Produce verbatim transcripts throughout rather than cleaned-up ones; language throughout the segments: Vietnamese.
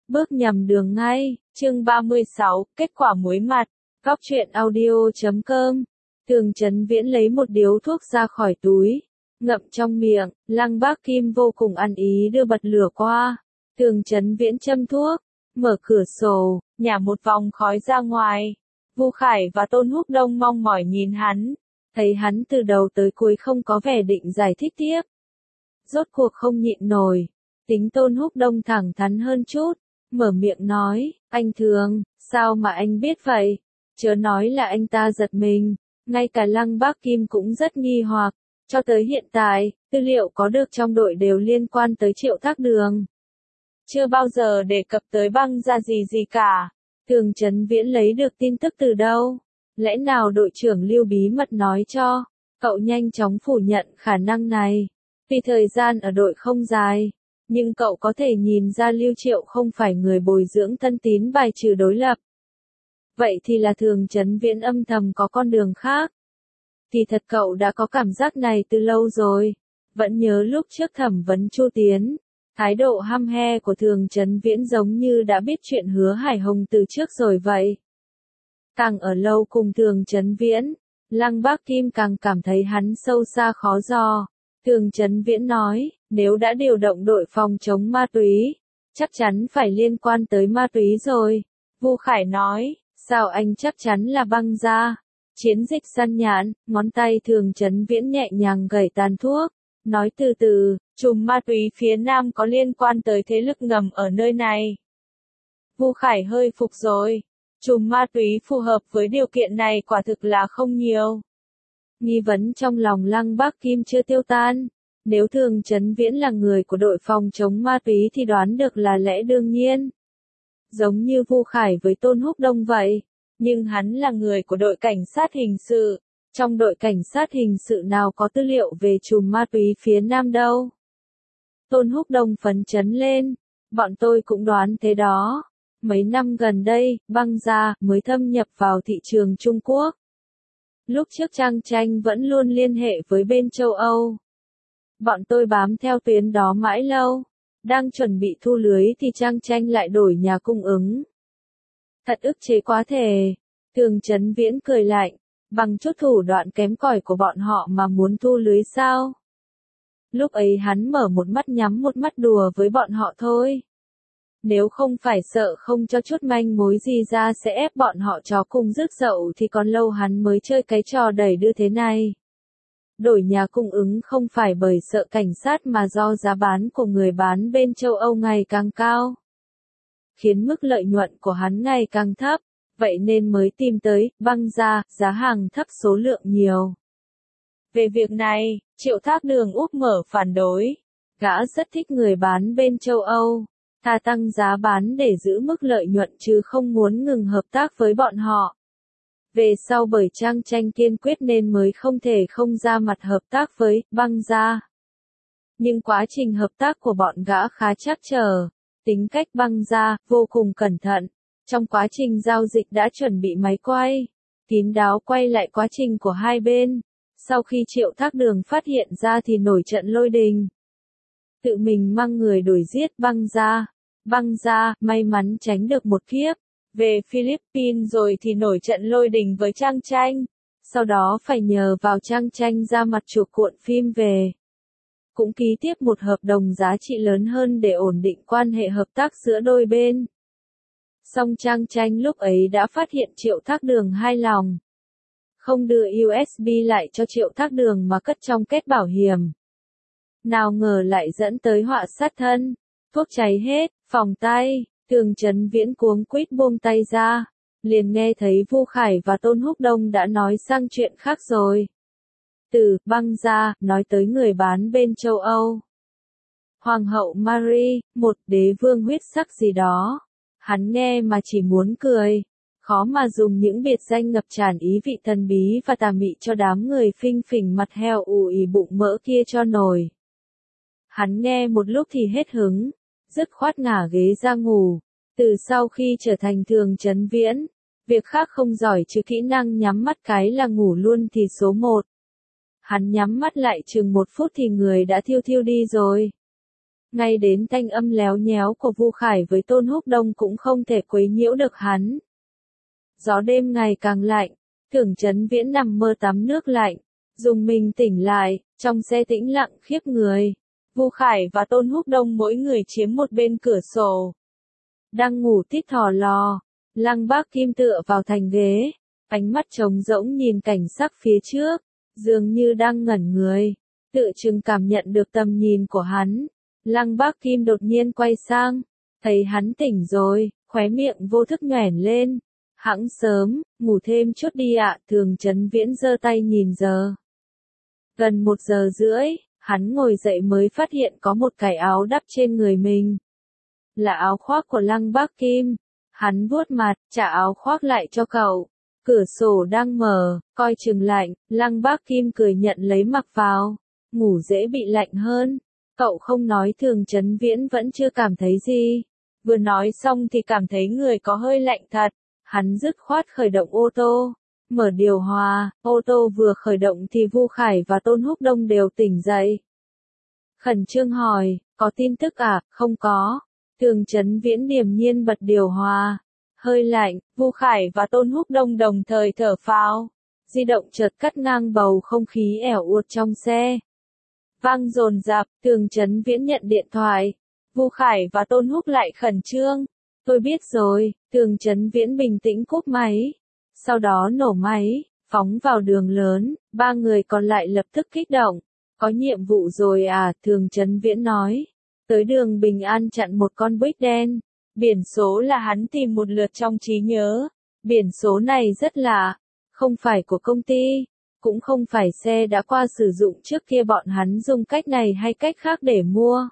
Bước nhầm đường ngay, chương ba mươi sáu, kết quả muối mặt, góc truyện audio chấm com. Tường Chấn Viễn lấy một điếu thuốc ra khỏi túi, ngậm trong miệng, Lăng Bác Kim vô cùng ăn ý đưa bật lửa qua. Tường Chấn Viễn châm thuốc, mở cửa sổ, nhả một vòng khói ra ngoài. Vu Khải và Tôn Húc Đông mong mỏi nhìn hắn, thấy hắn từ đầu tới cuối không có vẻ định giải thích tiếp. Rốt cuộc không nhịn nổi, tính Tôn Húc Đông thẳng thắn hơn chút, mở miệng nói, anh Thường, sao mà anh biết vậy? Chớ nói là anh ta giật mình, ngay cả Lăng Bác Kim cũng rất nghi hoặc, cho tới hiện tại, tư liệu có được trong đội đều liên quan tới Triệu Thác Đường. Chưa bao giờ đề cập tới Băng Gia gì gì cả. Tường Chấn Viễn lấy được tin tức từ đâu? Lẽ nào đội trưởng Lưu bí mật nói cho? Cậu nhanh chóng phủ nhận khả năng này. Vì thời gian ở đội không dài, nhưng cậu có thể nhìn ra Lưu Triệu không phải người bồi dưỡng thân tín bài trừ đối lập. Vậy thì là Tường Chấn Viễn âm thầm có con đường khác. Thì thật cậu đã có cảm giác này từ lâu rồi. Vẫn nhớ lúc trước thẩm vấn Chu Tiến, thái độ hăm he của Tường Chấn Viễn giống như đã biết chuyện Hứa Hải Hồng từ trước rồi vậy. Càng ở lâu cùng Tường Chấn Viễn, Lăng Bác Kim càng cảm thấy hắn sâu xa khó dò. Tường Chấn Viễn nói, nếu đã điều động đội phòng chống ma túy, chắc chắn phải liên quan tới ma túy rồi. Vu Khải nói, sao anh chắc chắn là Băng Gia? Chiến dịch săn nhạn, ngón tay Tường Chấn Viễn nhẹ nhàng gẩy tàn thuốc, nói từ từ, chùm ma túy phía Nam có liên quan tới thế lực ngầm ở nơi này. Vu Khải hơi phục rồi, chùm ma túy phù hợp với điều kiện này quả thực là không nhiều. Nghi vấn trong lòng Lăng Bác Kim chưa tiêu tan. Nếu Tường Chấn Viễn là người của đội phòng chống ma túy thì đoán được là lẽ đương nhiên. Giống như Vu Khải với Tôn Húc Đông vậy. Nhưng hắn là người của đội cảnh sát hình sự. Trong đội cảnh sát hình sự nào có tư liệu về chùm ma túy phía Nam đâu. Tôn Húc Đông phấn chấn lên. Bọn tôi cũng đoán thế đó. Mấy năm gần đây, Băng Gia mới thâm nhập vào thị trường Trung Quốc. Lúc trước Trang Tranh vẫn luôn liên hệ với bên châu Âu. Bọn tôi bám theo tuyến đó mãi lâu. Đang chuẩn bị thu lưới thì Trang Tranh lại đổi nhà cung ứng. Thật ức chế quá thể. Tường Chấn Viễn cười lạnh. Bằng chút thủ đoạn kém cỏi của bọn họ mà muốn thu lưới sao? Lúc ấy hắn mở một mắt nhắm một mắt đùa với bọn họ thôi. Nếu không phải sợ không cho chút manh mối gì ra sẽ ép bọn họ chó cùng rước dậu thì còn lâu hắn mới chơi cái trò đẩy đưa thế này. Đổi nhà cung ứng không phải bởi sợ cảnh sát mà do giá bán của người bán bên châu Âu ngày càng cao. Khiến mức lợi nhuận của hắn ngày càng thấp, vậy nên mới tìm tới Băng Gia, giá hàng thấp số lượng nhiều. Về việc này, Triệu Thác Đường úp mở phản đối. Gã rất thích người bán bên châu Âu. Thà tăng giá bán để giữ mức lợi nhuận chứ không muốn ngừng hợp tác với bọn họ. Về sau bởi Trang Tranh kiên quyết nên mới không thể không ra mặt hợp tác với Băng Gia. Nhưng quá trình hợp tác của bọn gã khá trắc trở. Tính cách Băng Gia vô cùng cẩn thận. Trong quá trình giao dịch đã chuẩn bị máy quay, kín đáo quay lại quá trình của hai bên. Sau khi Triệu Thác Đường phát hiện ra thì nổi trận lôi đình. Tự mình mang người đuổi giết Băng Gia. Băng Gia may mắn tránh được một kiếp. Về Philippines rồi thì nổi trận lôi đình với Trang Tranh. Sau đó phải nhờ vào Trang Tranh ra mặt chuộc cuộn phim về. Cũng ký tiếp một hợp đồng giá trị lớn hơn để ổn định quan hệ hợp tác giữa đôi bên. Song Trang Tranh lúc ấy đã phát hiện Triệu Thác Đường hai lòng. Không đưa u ét bê lại cho Triệu Thác Đường mà cất trong kết bảo hiểm. Nào ngờ lại dẫn tới họa sát thân. Thuốc cháy hết, phòng tay, Tường Chấn Viễn cuống quýt buông tay ra. Liền nghe thấy Vu Khải và Tôn Húc Đông đã nói sang chuyện khác rồi. Từ Băng Gia, nói tới người bán bên châu Âu. Hoàng hậu Marie, một đế vương huyết sắc gì đó. Hắn nghe mà chỉ muốn cười. Khó mà dùng những biệt danh ngập tràn ý vị thần bí và tà mị cho đám người phinh phỉnh mặt heo ù ì bụng mỡ kia cho nổi. Hắn nghe một lúc thì hết hứng, dứt khoát ngả ghế ra ngủ. Từ sau khi trở thành Tường Chấn Viễn, việc khác không giỏi chứ kỹ năng nhắm mắt cái là ngủ luôn thì số một. Hắn nhắm mắt lại chừng một phút thì người đã thiêu thiêu đi rồi. ngay đến thanh âm léo nhéo của Vu Khải với Tôn Húc Đông cũng không thể quấy nhiễu được hắn. Gió đêm ngày càng lạnh, Tưởng Chấn Viễn nằm mơ tắm nước lạnh, dùng mình tỉnh lại, trong xe tĩnh lặng khiếp người. Vu Khải và Tôn Húc Đông mỗi người chiếm một bên cửa sổ. Đang ngủ tít thò lò, Lăng Bác Kim tựa vào thành ghế, ánh mắt trống rỗng nhìn cảnh sắc phía trước, dường như đang ngẩn người, tự chừng cảm nhận được tầm nhìn của hắn. Lăng Bác Kim đột nhiên quay sang, thấy hắn tỉnh rồi, khóe miệng vô thức nhoẻn lên. Hẵng sớm, ngủ thêm chút đi ạ. Thường Chấn Viễn giơ tay nhìn giờ. Gần một giờ rưỡi, hắn ngồi dậy mới phát hiện có một cái áo đắp trên người mình. Là áo khoác của Lăng Bác Kim. Hắn vuốt mặt, trả áo khoác lại cho cậu. Cửa sổ đang mở, coi chừng lạnh, Lăng Bác Kim cười nhận lấy mặc vào. Ngủ dễ bị lạnh hơn. Cậu không nói Thường Chấn Viễn vẫn chưa cảm thấy gì. Vừa nói xong thì cảm thấy người có hơi lạnh thật. Hắn dứt khoát khởi động ô tô, mở điều hòa, ô tô vừa khởi động thì Vu Khải và Tôn Húc Đông đều tỉnh dậy. Khẩn trương hỏi, có tin tức à? Không có. Thường Chấn Viễn điềm nhiên bật điều hòa. Hơi lạnh, Vu Khải và Tôn Húc Đông đồng thời thở phào. Di động chợt cắt ngang bầu không khí ẻo uột trong xe. Vang dồn dập, Thường Chấn Viễn nhận điện thoại. Vu Khải và Tôn Húc lại khẩn trương. Tôi biết rồi, Thường Chấn Viễn bình tĩnh cúp máy. Sau đó nổ máy, phóng vào đường lớn, ba người còn lại lập tức kích động. Có nhiệm vụ rồi à? Thường Chấn Viễn nói. Tới đường Bình An chặn một con buýt đen. Biển số là hắn tìm một lượt trong trí nhớ. Biển số này rất lạ. Không phải của công ty. Cũng không phải xe đã qua sử dụng trước kia bọn hắn dùng cách này hay cách khác để mua.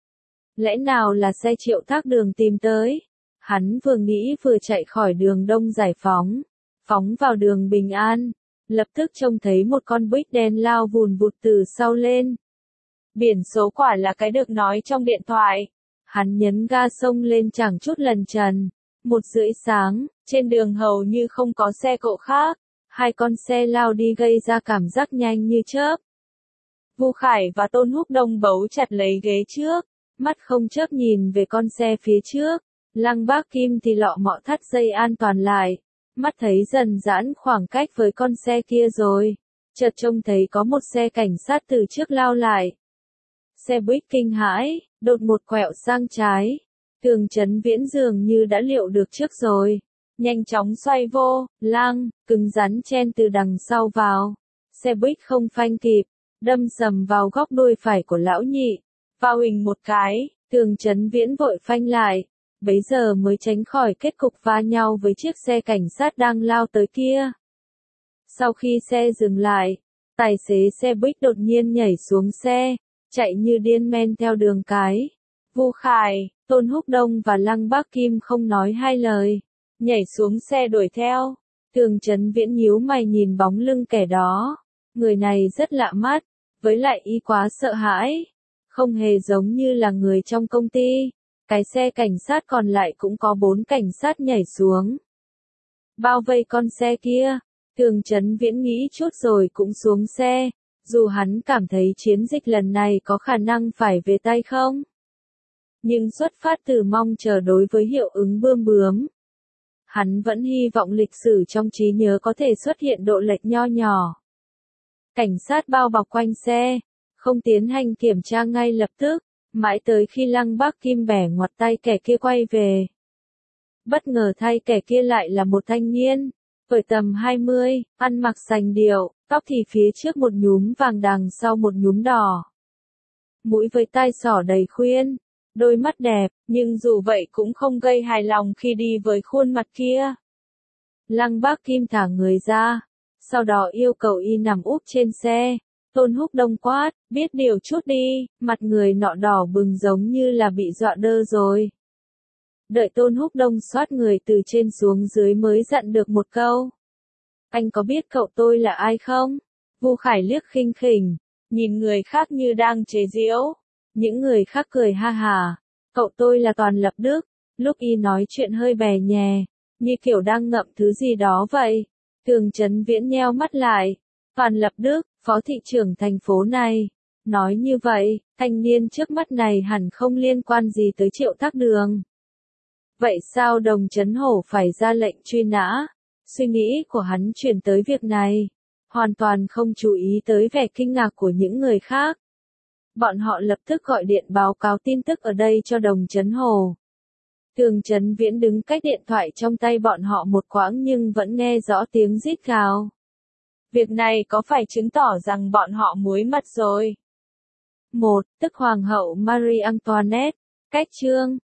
Lẽ nào là xe Triệu Thác Đường tìm tới? Hắn vừa nghĩ vừa chạy khỏi đường Đông Giải Phóng, phóng vào đường Bình An, lập tức trông thấy một con buýt đen lao vùn vụt từ sau lên. Biển số quả là cái được nói trong điện thoại. Hắn nhấn ga xông lên chẳng chút lần trần. Một rưỡi sáng, trên đường hầu như không có xe cộ khác, hai con xe lao đi gây ra cảm giác nhanh như chớp. Vu Khải và Tôn Húc Đông bấu chặt lấy ghế trước, mắt không chớp nhìn về con xe phía trước. Lăng Bác Kim thì lọ mọ thắt dây an toàn lại, mắt thấy dần giãn khoảng cách với con xe kia rồi. Chợt trông thấy có một xe cảnh sát từ trước lao lại. Xe buýt kinh hãi, đột một quẹo sang trái. Thường Chấn Viễn dường như đã liệu được trước rồi. Nhanh chóng xoay vô, lang, cứng rắn chen từ đằng sau vào. Xe buýt không phanh kịp, đâm sầm vào góc đuôi phải của lão nhị. Vào huỳnh một cái, Thường Chấn Viễn vội phanh lại. Bấy giờ mới tránh khỏi kết cục va nhau với chiếc xe cảnh sát đang lao tới kia. Sau khi xe dừng lại, tài xế xe buýt đột nhiên nhảy xuống xe, chạy như điên men theo đường cái. Vu Khải, Tôn Húc Đông và Lăng Bác Kim không nói hai lời, nhảy xuống xe đuổi theo. Thường Chấn Viễn nhíu mày nhìn bóng lưng kẻ đó. Người này rất lạ mắt, với lại y quá sợ hãi, không hề giống như là người trong công ty. Cái xe cảnh sát còn lại cũng có bốn cảnh sát nhảy xuống, bao vây con xe kia. Thường Chấn Viễn nghĩ chút rồi cũng xuống xe, dù hắn cảm thấy chiến dịch lần này có khả năng phải về tay không. Nhưng xuất phát từ mong chờ đối với hiệu ứng bươm bướm. Hắn vẫn hy vọng lịch sử trong trí nhớ có thể xuất hiện độ lệch nho nhỏ. Cảnh sát bao bọc quanh xe, không tiến hành kiểm tra ngay lập tức. Mãi tới khi Lăng Bác Kim bẻ ngoặt tay kẻ kia quay về. Bất ngờ thay kẻ kia lại là một thanh niên, tuổi tầm hai mươi, ăn mặc sành điệu, tóc thì phía trước một nhúm vàng đằng sau một nhúm đỏ. Mũi với tai sỏ đầy khuyên, đôi mắt đẹp, nhưng dù vậy cũng không gây hài lòng khi đi với khuôn mặt kia. Lăng Bác Kim thả người ra, sau đó yêu cầu y nằm úp trên xe. Tôn Húc Đông quát, biết điều chút đi, mặt người nọ đỏ bừng giống như là bị dọa đơ rồi. Đợi Tôn Húc Đông xoát người từ trên xuống dưới mới dặn được một câu. Anh có biết cậu tôi là ai không? Vu Khải liếc khinh khỉnh, nhìn người khác như đang chế giễu. Những người khác cười ha hà. Cậu tôi là Toàn Lập Đức. Lúc y nói chuyện hơi bè nhè, như kiểu đang ngậm thứ gì đó vậy. Thường Chấn Viễn nheo mắt lại. Toàn Lập Đức, phó thị trưởng thành phố này. Nói như vậy, thanh niên trước mắt này hẳn không liên quan gì tới Triệu Thác Đường. Vậy sao Đồng Chấn Hổ phải ra lệnh truy nã? Suy nghĩ của hắn chuyển tới việc này, hoàn toàn không chú ý tới vẻ kinh ngạc của những người khác. Bọn họ lập tức gọi điện báo cáo tin tức ở đây cho Đồng Chấn Hổ. Tường Chấn Viễn đứng cách điện thoại trong tay bọn họ một quãng nhưng vẫn nghe rõ tiếng rít gào. Việc này có phải chứng tỏ rằng bọn họ muối mặt rồi? Một, tức Hoàng hậu Marie Antoinette, cách chương